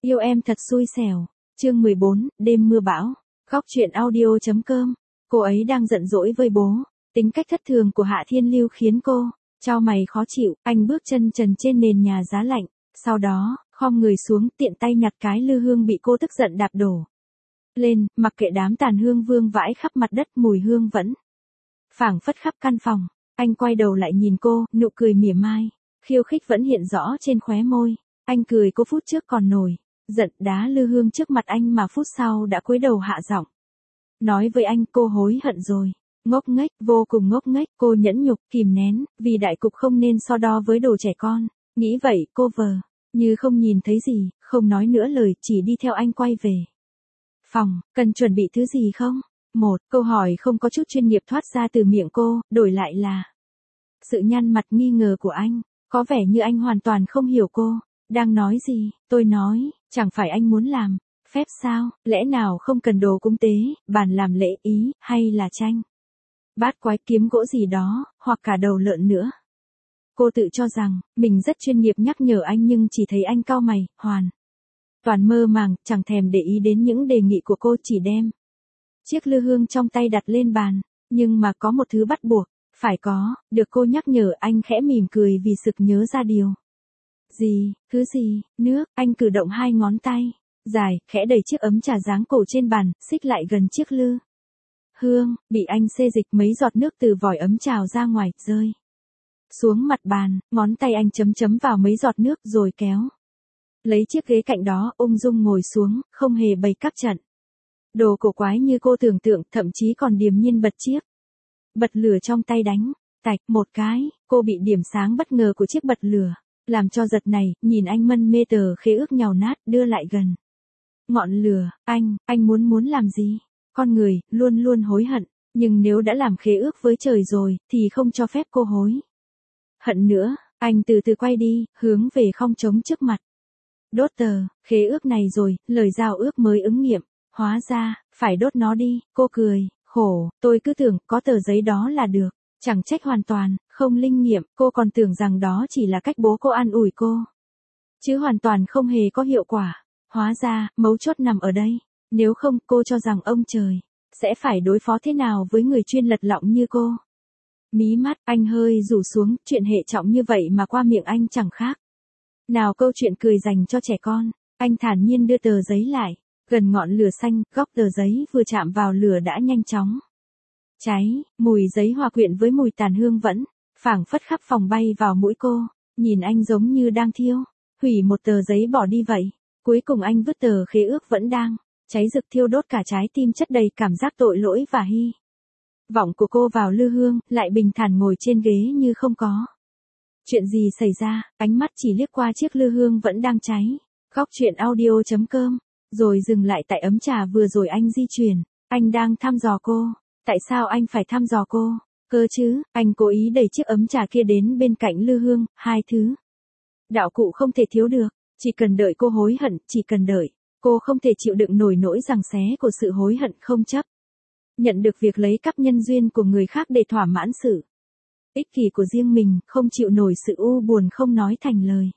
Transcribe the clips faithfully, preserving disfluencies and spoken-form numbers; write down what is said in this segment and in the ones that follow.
Yêu em thật xui xẻo. Chương mười bốn, đêm mưa bão. Góc truyện audio chấm com. Cô ấy đang giận dỗi với bố. Tính cách thất thường của Hạ Thiên Lưu khiến cô chau mày khó chịu. Anh bước chân trần trên nền nhà giá lạnh, sau đó khom người xuống tiện tay nhặt cái lư hương bị cô tức giận đạp đổ lên, mặc kệ đám tàn hương vương vãi khắp mặt đất, mùi hương vẫn phảng phất khắp căn phòng. Anh quay đầu lại nhìn cô, nụ cười mỉa mai, khiêu khích vẫn hiện rõ trên khóe môi. Anh cười cô phút trước còn nổi giận đá lư hương trước mặt anh mà phút sau đã cúi đầu hạ giọng nói với anh cô hối hận rồi. Ngốc nghếch, vô cùng ngốc nghếch, cô nhẫn nhục, kìm nén, vì đại cục không nên so đo với đồ trẻ con. Nghĩ vậy, cô vờ như không nhìn thấy gì, không nói nữa lời, chỉ đi theo anh quay về phòng. Cần chuẩn bị thứ gì không? Một câu hỏi không có chút chuyên nghiệp thoát ra từ miệng cô, đổi lại là sự nhăn mặt nghi ngờ của anh. Có vẻ như anh hoàn toàn không hiểu cô đang nói gì. Tôi nói, chẳng phải anh muốn làm phép sao? Lẽ nào không cần đồ cúng tế, bàn làm lễ ý, hay là tranh bát quái, kiếm gỗ gì đó, hoặc cả đầu lợn nữa? Cô tự cho rằng mình rất chuyên nghiệp nhắc nhở anh, nhưng chỉ thấy anh cau mày, hoàn toàn mơ màng, chẳng thèm để ý đến những đề nghị của cô, chỉ đem chiếc lư hương trong tay đặt lên bàn. Nhưng mà có một thứ bắt buộc phải có, được cô nhắc nhở, anh khẽ mỉm cười vì sực nhớ ra điều gì. Thứ gì? Nước. Anh cử động hai ngón tay dài, khẽ đẩy chiếc ấm trà dáng cổ trên bàn, xích lại gần chiếc lư hương, bị anh xê dịch, mấy giọt nước từ vòi ấm trào ra ngoài, rơi xuống mặt bàn. Ngón tay anh chấm chấm vào mấy giọt nước rồi kéo lấy chiếc ghế cạnh đó, ung dung ngồi xuống, không hề bày các trận đồ cổ quái như cô tưởng tượng, thậm chí còn điềm nhiên bật chiếc bật lửa trong tay đánh tạch một cái. Cô bị điểm sáng bất ngờ của chiếc bật lửa làm cho giật này, nhìn anh mân mê tờ khế ước nhàu nát, đưa lại gần ngọn lửa. Anh, anh muốn muốn làm gì? Con người luôn luôn hối hận, nhưng nếu đã làm khế ước với trời rồi, thì không cho phép cô hối hận nữa. Anh từ từ quay đi, hướng về khong trống trước mặt. Đốt tờ khế ước này rồi, lời giao ước mới ứng nghiệm. Hóa ra phải đốt nó đi. Cô cười khổ, tôi cứ tưởng có tờ giấy đó là được. Chẳng trách hoàn toàn không linh nghiệm. Cô còn tưởng rằng đó chỉ là cách bố cô an ủi cô, chứ hoàn toàn không hề có hiệu quả. Hóa ra mấu chốt nằm ở đây. Nếu không, cô cho rằng ông trời sẽ phải đối phó thế nào với người chuyên lật lọng như cô? Mí mắt anh hơi rủ xuống, chuyện hệ trọng như vậy mà qua miệng anh chẳng khác nào câu chuyện cười dành cho trẻ con. Anh thản nhiên đưa tờ giấy lại gần ngọn lửa xanh, góc tờ giấy vừa chạm vào lửa đã nhanh chóng cháy. Mùi giấy hòa quyện với mùi tàn hương vẫn phảng phất khắp phòng bay vào mũi cô. Nhìn anh giống như đang thiêu hủy một tờ giấy bỏ đi vậy. Cuối cùng anh vứt tờ khế ước vẫn đang cháy rực thiêu đốt cả trái tim chất đầy cảm giác tội lỗi và hy vọng của cô vào lư hương, lại bình thản ngồi trên ghế như không có chuyện gì xảy ra. Ánh mắt chỉ liếc qua chiếc lư hương vẫn đang cháy. Góc truyện audio chấm com. Rồi dừng lại tại ấm trà vừa rồi anh di chuyển. Anh đang thăm dò cô. Tại sao anh phải thăm dò cô? Cơ chứ, anh cố ý đẩy chiếc ấm trà kia đến bên cạnh lư hương. Hai thứ đạo cụ không thể thiếu được. Chỉ cần đợi cô hối hận, chỉ cần đợi cô không thể chịu đựng nổi nỗi giằng xé của sự hối hận, không chấp nhận được việc lấy cắp nhân duyên của người khác để thỏa mãn sự ích kỷ của riêng mình, không chịu nổi sự u buồn không nói thành lời,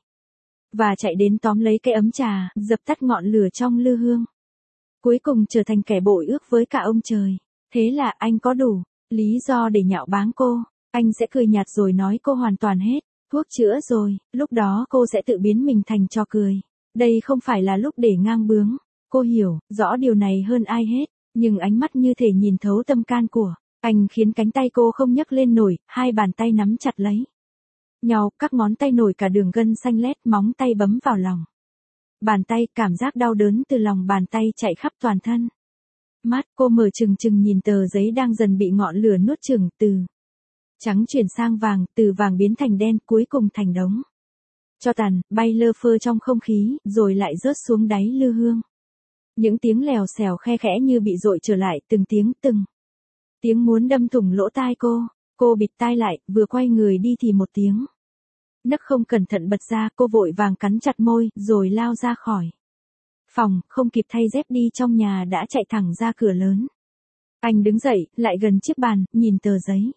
và chạy đến tóm lấy cái ấm trà, dập tắt ngọn lửa trong lư hương. Cuối cùng trở thành kẻ bội ước với cả ông trời. Thế là anh có đủ lý do để nhạo báng cô. Anh sẽ cười nhạt rồi nói cô hoàn toàn hết thuốc chữa rồi. Lúc đó cô sẽ tự biến mình thành trò cười. Đây không phải là lúc để ngang bướng. Cô hiểu rõ điều này hơn ai hết. Nhưng ánh mắt như thể nhìn thấu tâm can của anh khiến cánh tay cô không nhấc lên nổi. Hai bàn tay nắm chặt lấy nhau, các ngón tay nổi cả đường gân xanh lét, móng tay bấm vào lòng bàn tay, cảm giác đau đớn từ lòng bàn tay chạy khắp toàn thân. Mắt cô mở trừng trừng nhìn tờ giấy đang dần bị ngọn lửa nuốt chửng, từ trắng chuyển sang vàng, từ vàng biến thành đen, cuối cùng thành đống tro tàn bay lơ phơ trong không khí, rồi lại rớt xuống đáy lư hương. Những tiếng lèo xèo khe khẽ như bị dội trở lại, từng tiếng từng tiếng muốn đâm thủng lỗ tai cô. Cô bịt tai lại, vừa quay người đi thì một tiếng nấc không cẩn thận bật ra. Cô vội vàng cắn chặt môi, rồi lao ra khỏi phòng, không kịp thay dép đi trong nhà đã chạy thẳng ra cửa lớn. Anh đứng dậy, lại gần chiếc bàn, nhìn tờ giấy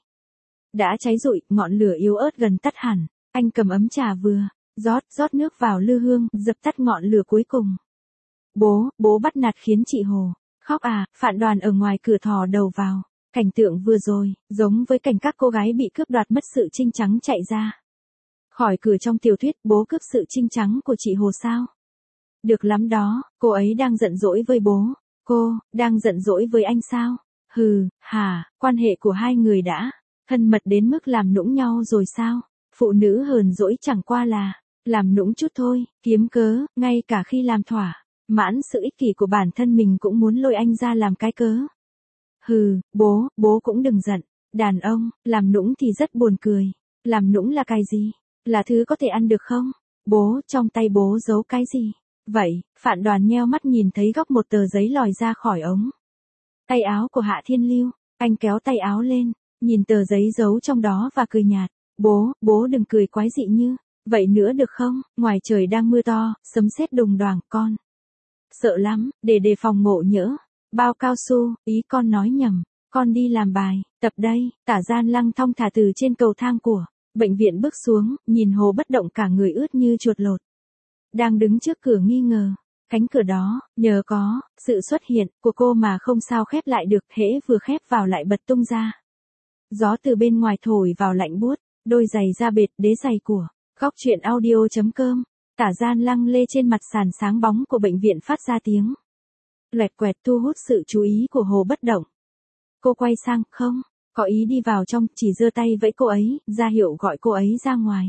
đã cháy rụi, ngọn lửa yếu ớt gần tắt hẳn. Anh cầm ấm trà vừa rót rót nước vào lư hương, dập tắt ngọn lửa cuối cùng. Bố, bố bắt nạt khiến chị Hồ. Khóc à, Phạn Đoàn ở ngoài cửa thò đầu vào. Cảnh tượng vừa rồi, giống với cảnh các cô gái bị cướp đoạt mất sự trinh trắng chạy ra. Khỏi cửa trong tiểu thuyết, bố cướp sự trinh trắng của chị Hồ sao? Được lắm đó, cô ấy đang giận dỗi với bố. Cô, đang giận dỗi với anh sao? Hừ, hả, quan hệ của hai người đã thân mật đến mức làm nũng nhau rồi sao? Phụ nữ hờn dỗi chẳng qua là làm nũng chút thôi, kiếm cớ, ngay cả khi làm thỏa mãn sự ích kỷ của bản thân mình cũng muốn lôi anh ra làm cái cớ. Hừ, bố, bố cũng đừng giận. Đàn ông, làm nũng thì rất buồn cười. Làm nũng là cái gì? Là thứ có thể ăn được không? Bố, trong tay bố giấu cái gì? Vậy, Phạn Đoàn nheo mắt nhìn thấy góc một tờ giấy lòi ra khỏi ống tay áo của Hạ Thiên Lưu. Anh kéo tay áo lên, nhìn tờ giấy giấu trong đó và cười nhạt. Bố, bố đừng cười quái dị như vậy nữa được không? Ngoài trời đang mưa to, sấm sét đùng đoàng, con sợ lắm, để đề phòng ngộ nhỡ. Bao cao su, ý con nói nhầm. Con đi làm bài, tập đây. Tả Gian Lăng thong thả từ trên cầu thang của bệnh viện bước xuống, nhìn Hồ Bất Động cả người ướt như chuột lột. Đang đứng trước cửa nghi ngờ. Cánh cửa đó, nhờ có sự xuất hiện của cô mà không sao khép lại được, hễ vừa khép vào lại bật tung ra. Gió từ bên ngoài thổi vào lạnh buốt, đôi giày da bệt đế giày của Góc Truyện Audio.com. Tả Gian Lăng lê trên mặt sàn sáng bóng của bệnh viện phát ra tiếng loẹt quẹt thu hút sự chú ý của Hồ Bất Động. Cô quay sang, không, có ý đi vào trong, chỉ giơ tay vẫy cô ấy, ra hiệu gọi cô ấy ra ngoài.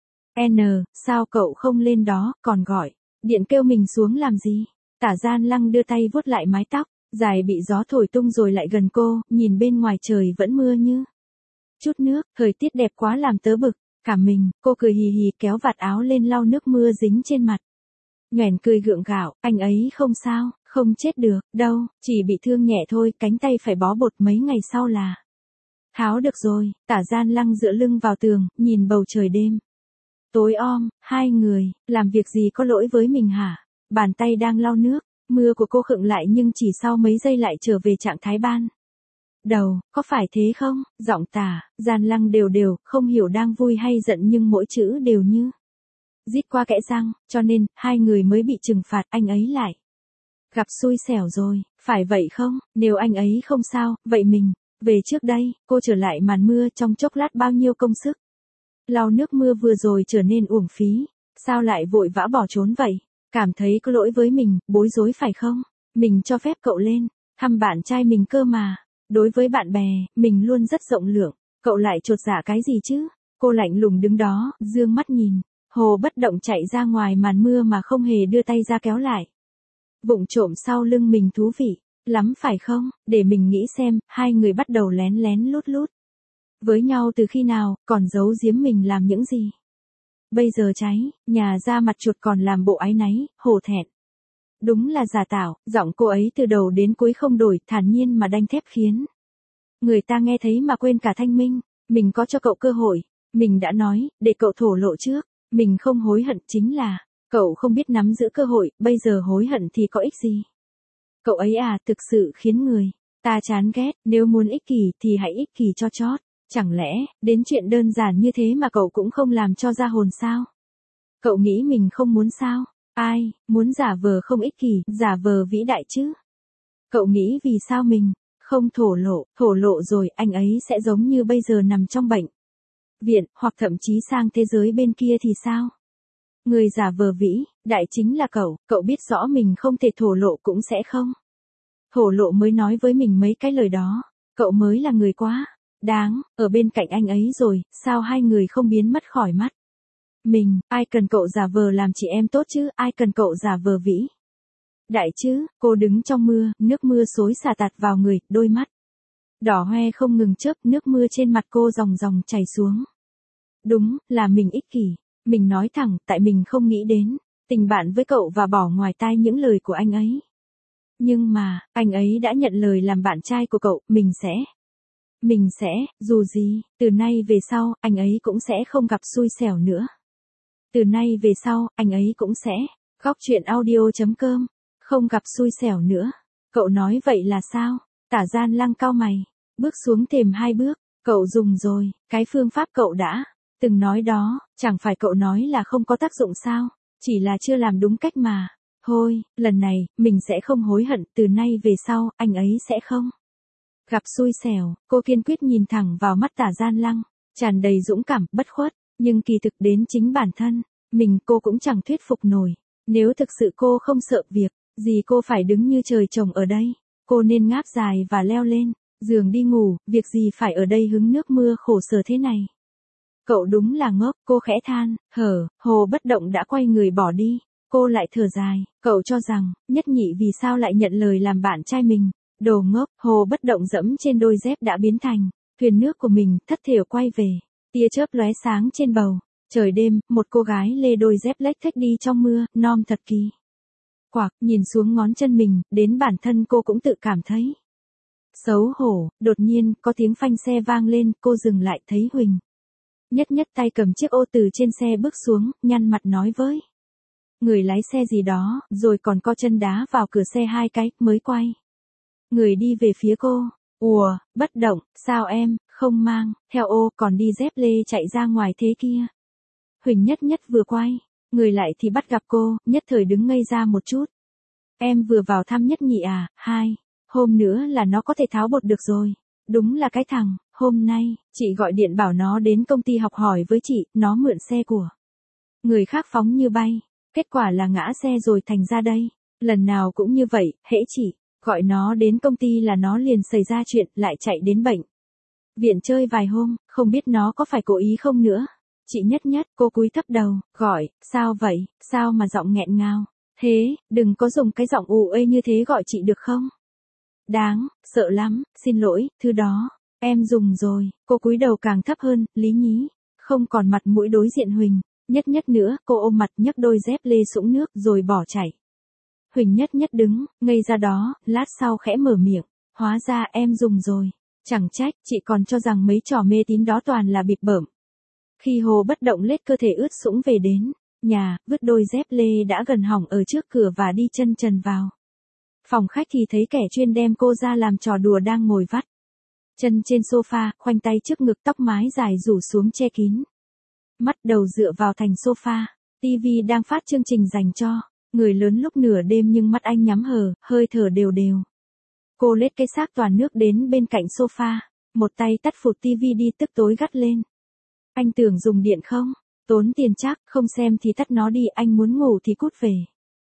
N, sao cậu không lên đó, còn gọi điện kêu mình xuống làm gì? Tả Gian Lăng đưa tay vuốt lại mái tóc dài bị gió thổi tung rồi lại gần cô, nhìn bên ngoài trời vẫn mưa như chút nước, thời tiết đẹp quá làm tớ bực cả mình. Cô cười hì hì kéo vạt áo lên lau nước mưa dính trên mặt. Nhoẻn cười gượng gạo, anh ấy không sao, không chết được, đâu, chỉ bị thương nhẹ thôi, cánh tay phải bó bột mấy ngày sau là tháo được rồi. Tả Gian Lăng dựa lưng vào tường, nhìn bầu trời đêm tối om. Hai người, làm việc gì có lỗi với mình hả? Bàn tay đang lau nước, mưa của cô khựng lại nhưng chỉ sau mấy giây lại trở về trạng thái ban đầu. Có phải thế không? Giọng Tả Gian Lăng đều đều, không hiểu đang vui hay giận nhưng mỗi chữ đều như rít qua kẽ răng, cho nên, hai người mới bị trừng phạt, anh ấy lại gặp xui xẻo rồi, phải vậy không? Nếu anh ấy không sao, vậy mình về trước đây. Cô trở lại màn mưa, trong chốc lát bao nhiêu công sức lau nước mưa vừa rồi trở nên uổng phí. Sao lại vội vã bỏ trốn vậy? Cảm thấy có lỗi với mình, bối rối phải không? Mình cho phép cậu lên thăm bạn trai mình cơ mà. Đối với bạn bè, mình luôn rất rộng lượng. Cậu lại chột dạ cái gì chứ? Cô lạnh lùng đứng đó, dương mắt nhìn Hồ Bất Động chạy ra ngoài màn mưa mà không hề đưa tay ra kéo lại. Vụng trộm sau lưng mình thú vị lắm phải không? Để mình nghĩ xem. Hai người bắt đầu lén lén lút lút với nhau từ khi nào, còn giấu giếm mình làm những gì? Bây giờ cháy nhà ra mặt chuột còn làm bộ áy náy, hổ thẹn. Đúng là giả tạo. Giọng cô ấy từ đầu đến cuối không đổi, thản nhiên mà đanh thép, khiến người ta nghe thấy mà quên cả thanh minh. Mình có cho cậu cơ hội, mình đã nói, để cậu thổ lộ trước. Mình không hối hận, chính là cậu không biết nắm giữ cơ hội, bây giờ hối hận thì có ích gì? Cậu ấy à, thực sự khiến người ta chán ghét. Nếu muốn ích kỷ thì hãy ích kỷ cho chót. Chẳng lẽ, đến chuyện đơn giản như thế mà cậu cũng không làm cho ra hồn sao? Cậu nghĩ mình không muốn sao? Ai, muốn giả vờ không ích kỷ, giả vờ vĩ đại chứ? Cậu nghĩ vì sao mình không thổ lộ, thổ lộ rồi anh ấy sẽ giống như bây giờ nằm trong bệnh viện, hoặc thậm chí sang thế giới bên kia thì sao? Người giả vờ vĩ đại chính là cậu, cậu biết rõ mình không thể thổ lộ cũng sẽ không thổ lộ mới nói với mình mấy cái lời đó. Cậu mới là người quá đáng ở bên cạnh anh ấy rồi, sao hai người không biến mất khỏi mắt mình? Ai cần cậu giả vờ làm chị em tốt chứ, ai cần cậu giả vờ vĩ đại chứ? Cô đứng trong mưa, nước mưa xối xả tạt vào người, đôi mắt đỏ hoe không ngừng chớp, nước mưa trên mặt cô ròng ròng chảy xuống. Đúng, là mình ích kỷ. Mình nói thẳng, tại mình không nghĩ đến tình bạn với cậu và bỏ ngoài tai những lời của anh ấy. Nhưng mà, anh ấy đã nhận lời làm bạn trai của cậu, mình sẽ Mình sẽ, dù gì, từ nay về sau, anh ấy cũng sẽ không gặp xui xẻo nữa. Từ nay về sau, anh ấy cũng sẽ Góc Truyện Audio.com không gặp xui xẻo nữa. Cậu nói vậy là sao? Tả Gian Lăng cau mày, bước xuống thềm hai bước. Cậu dùng rồi, cái phương pháp cậu đã từng nói đó, chẳng phải cậu nói là không có tác dụng sao? Chỉ là chưa làm đúng cách mà. Thôi, lần này, mình sẽ không hối hận, từ nay về sau, anh ấy sẽ không gặp xui xẻo. Cô kiên quyết nhìn thẳng vào mắt Tả Gian Lăng, tràn đầy dũng cảm, bất khuất, nhưng kỳ thực đến chính bản thân mình cô cũng chẳng thuyết phục nổi. Nếu thực sự cô không sợ việc gì cô phải đứng như trời trồng ở đây, cô nên ngáp dài và leo lên giường đi ngủ, việc gì phải ở đây hứng nước mưa khổ sở thế này. Cậu đúng là ngốc, cô khẽ than, hở, Hồ Bất Động đã quay người bỏ đi, cô lại thở dài, cậu cho rằng, Nhất Nhị vì sao lại nhận lời làm bạn trai mình, đồ ngốc. Hồ Bất Động dẫm trên đôi dép đã biến thành thuyền nước của mình, thất thểu quay về, tia chớp lóe sáng trên bầu trời đêm, một cô gái lê đôi dép lếch thếch đi trong mưa, non thật kỳ quặc, nhìn xuống ngón chân mình, đến bản thân cô cũng tự cảm thấy xấu hổ. Đột nhiên, có tiếng phanh xe vang lên, cô dừng lại thấy Huỳnh Nhất Nhất tay cầm chiếc ô từ trên xe bước xuống, nhăn mặt nói với người lái xe gì đó, rồi còn co chân đá vào cửa xe hai cái, mới quay người đi về phía cô. Ùa, Bất Động, sao em không mang theo ô, còn đi dép lê chạy ra ngoài thế kia? Huỳnh Nhất Nhất vừa quay người lại thì bắt gặp cô, nhất thời đứng ngây ra một chút. Em vừa vào thăm Nhất Nhị à? Hai hôm nữa là nó có thể tháo bột được rồi. Đúng là cái thằng, hôm nay, chị gọi điện bảo nó đến công ty học hỏi với chị, nó mượn xe của người khác phóng như bay. Kết quả là ngã xe rồi thành ra đây. Lần nào cũng như vậy, hễ chị gọi nó đến công ty là nó liền xảy ra chuyện, lại chạy đến bệnh viện chơi vài hôm, không biết nó có phải cố ý không nữa. Chị Nhất Nhất, cô cúi thấp đầu, gọi, sao vậy, sao mà giọng nghẹn ngào thế, đừng có dùng cái giọng ù ê như thế gọi chị được không? Đáng, sợ lắm, xin lỗi, thứ đó, em dùng rồi. Cô cúi đầu càng thấp hơn, lý nhí, không còn mặt mũi đối diện Huỳnh Nhất Nhất nữa, cô ôm mặt nhấc đôi dép lê sũng nước rồi bỏ chạy. Huỳnh Nhất Nhất đứng, ngây ra đó, lát sau khẽ mở miệng, hóa ra em dùng rồi, chẳng trách, chị còn cho rằng mấy trò mê tín đó toàn là bịp bợm. Khi Hồ Bất Động lết cơ thể ướt sũng về đến nhà, vứt đôi dép lê đã gần hỏng ở trước cửa và đi chân trần vào phòng khách thì thấy kẻ chuyên đem cô ra làm trò đùa đang ngồi vắt chân trên sofa, khoanh tay trước ngực, tóc mái dài rủ xuống che kín mắt, đầu dựa vào thành sofa. Tivi đang phát chương trình dành cho người lớn lúc nửa đêm nhưng mắt anh nhắm hờ, hơi thở đều đều. Cô lết cái xác toàn nước đến bên cạnh sofa, một tay tắt phụt tivi đi, tức tối gắt lên. Anh tưởng dùng điện không? Tốn tiền chắc, không xem thì tắt nó đi, anh muốn ngủ thì cút về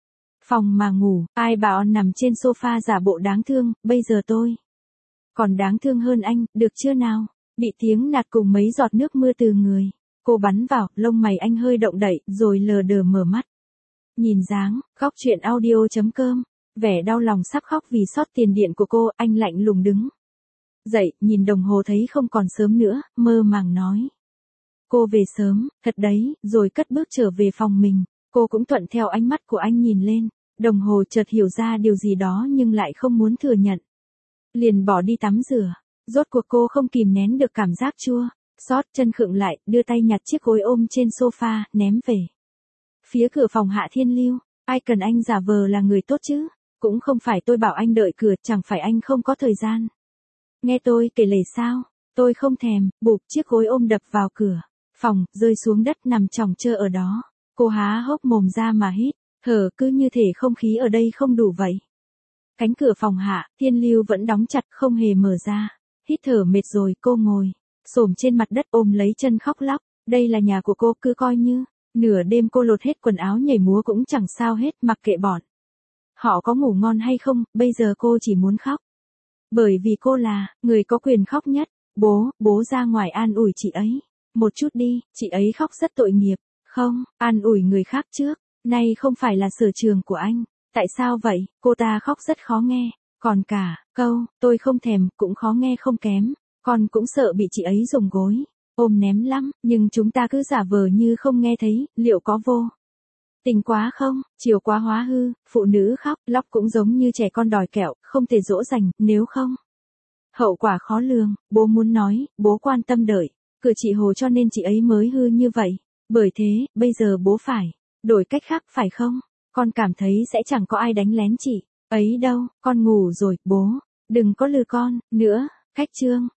phòng mà ngủ. Ai bảo nằm trên sofa giả bộ đáng thương, bây giờ tôi còn đáng thương hơn anh, được chưa nào? Bị tiếng nạt cùng mấy giọt nước mưa từ người cô bắn vào, lông mày anh hơi động đậy, rồi lờ đờ mở mắt. Nhìn dáng, khóc chuyện audio chấm com, vẻ đau lòng sắp khóc vì sót tiền điện của cô, anh lạnh lùng đứng dậy, nhìn đồng hồ thấy không còn sớm nữa, mơ màng nói. Cô về sớm, thật đấy, rồi cất bước trở về phòng mình. Cô cũng thuận theo ánh mắt của anh nhìn lên đồng hồ, chợt hiểu ra điều gì đó nhưng lại không muốn thừa nhận. Liền bỏ đi tắm rửa. Rốt cuộc cô không kìm nén được cảm giác chua xót, chân khựng lại, đưa tay nhặt chiếc gối ôm trên sofa, ném về phía cửa phòng Hạ Thiên Lưu. Ai cần anh giả vờ là người tốt chứ? Cũng không phải tôi bảo anh đợi cửa, chẳng phải anh không có thời gian nghe tôi kể lể sao? Tôi không thèm. Bụp, chiếc gối ôm đập vào cửa phòng, rơi xuống đất, nằm chỏng chơ ở đó. Cô há hốc mồm ra mà hít thở, cứ như thể không khí ở đây không đủ vậy. Cánh cửa phòng Hạ Thiên Lưu vẫn đóng chặt, không hề mở ra. Hít thở mệt rồi, cô ngồi xổm trên mặt đất ôm lấy chân khóc lóc. Đây là nhà của cô, cứ coi như nửa đêm cô lột hết quần áo nhảy múa cũng chẳng sao hết, mặc kệ bọn họ có ngủ ngon hay không, bây giờ cô chỉ muốn khóc. Bởi vì cô là người có quyền khóc nhất. Bố, bố ra ngoài an ủi chị ấy một chút đi, chị ấy khóc rất tội nghiệp. Không, an ủi người khác trước, nay không phải là sở trường của anh. Tại sao vậy? Cô ta khóc rất khó nghe, còn cả câu tôi không thèm cũng khó nghe không kém. Con cũng sợ bị chị ấy dùng gối ôm ném lắm, nhưng chúng ta cứ giả vờ như không nghe thấy, liệu có vô tình quá không? Chiều quá hóa hư, phụ nữ khóc lóc cũng giống như trẻ con đòi kẹo, không thể dỗ dành, nếu không hậu quả khó lường. Bố muốn nói, bố quan tâm đợi cửa chị Hồ cho nên chị ấy mới hư như vậy. Bởi thế, bây giờ bố phải đổi cách khác phải không? Con cảm thấy sẽ chẳng có ai đánh lén chị ấy đâu. Con ngủ rồi, bố đừng có lừa con nữa. Cách chương